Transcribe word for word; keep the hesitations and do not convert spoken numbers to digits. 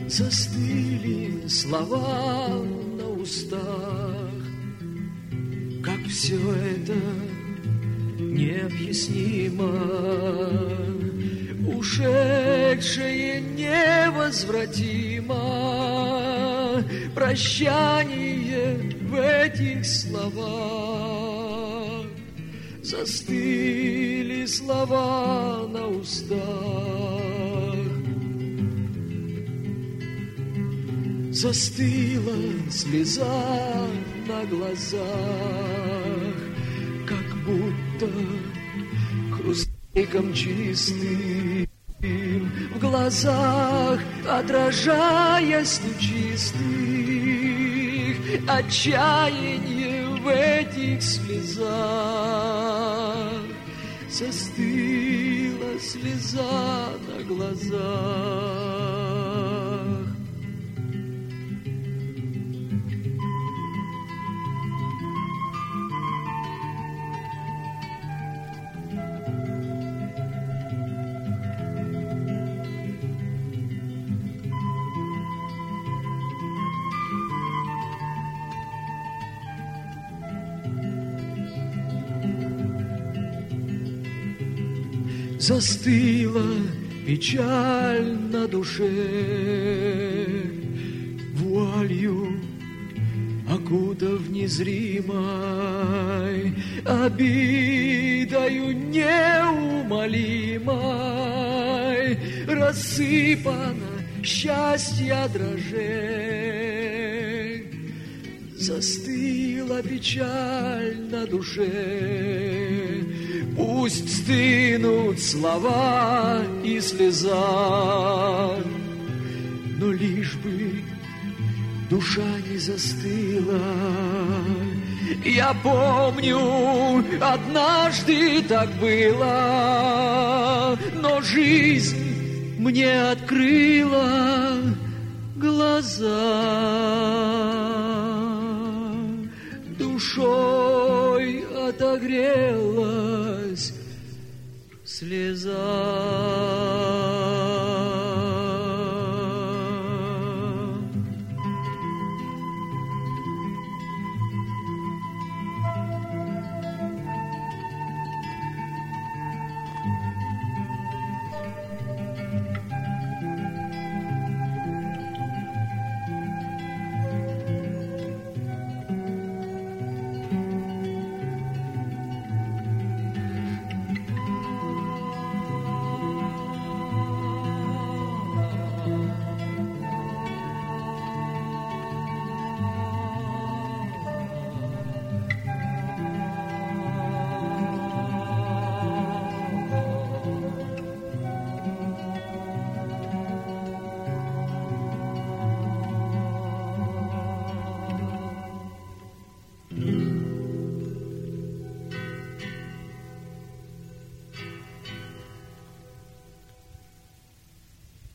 Застыли слова на устах, как все это необъяснимо, ушедшее невозвратимо, прощание в этих словах. Застыли слова на устах, застыла слеза на глазах, как будто хрусталиком чистым в глазах, отражаясь лучистых, отчаяние в этих слезах. Застыла слеза на глазах. Застыла печаль на душе, вуалью окутав незримой, обидою неумолимой, рассыпано счастье дрожек. Застыла печаль на душе, пусть стынут слова и слеза, но лишь бы душа не застыла. Я помню, однажды так было, но жизнь мне открыла глаза. Душой отогрелась слеза.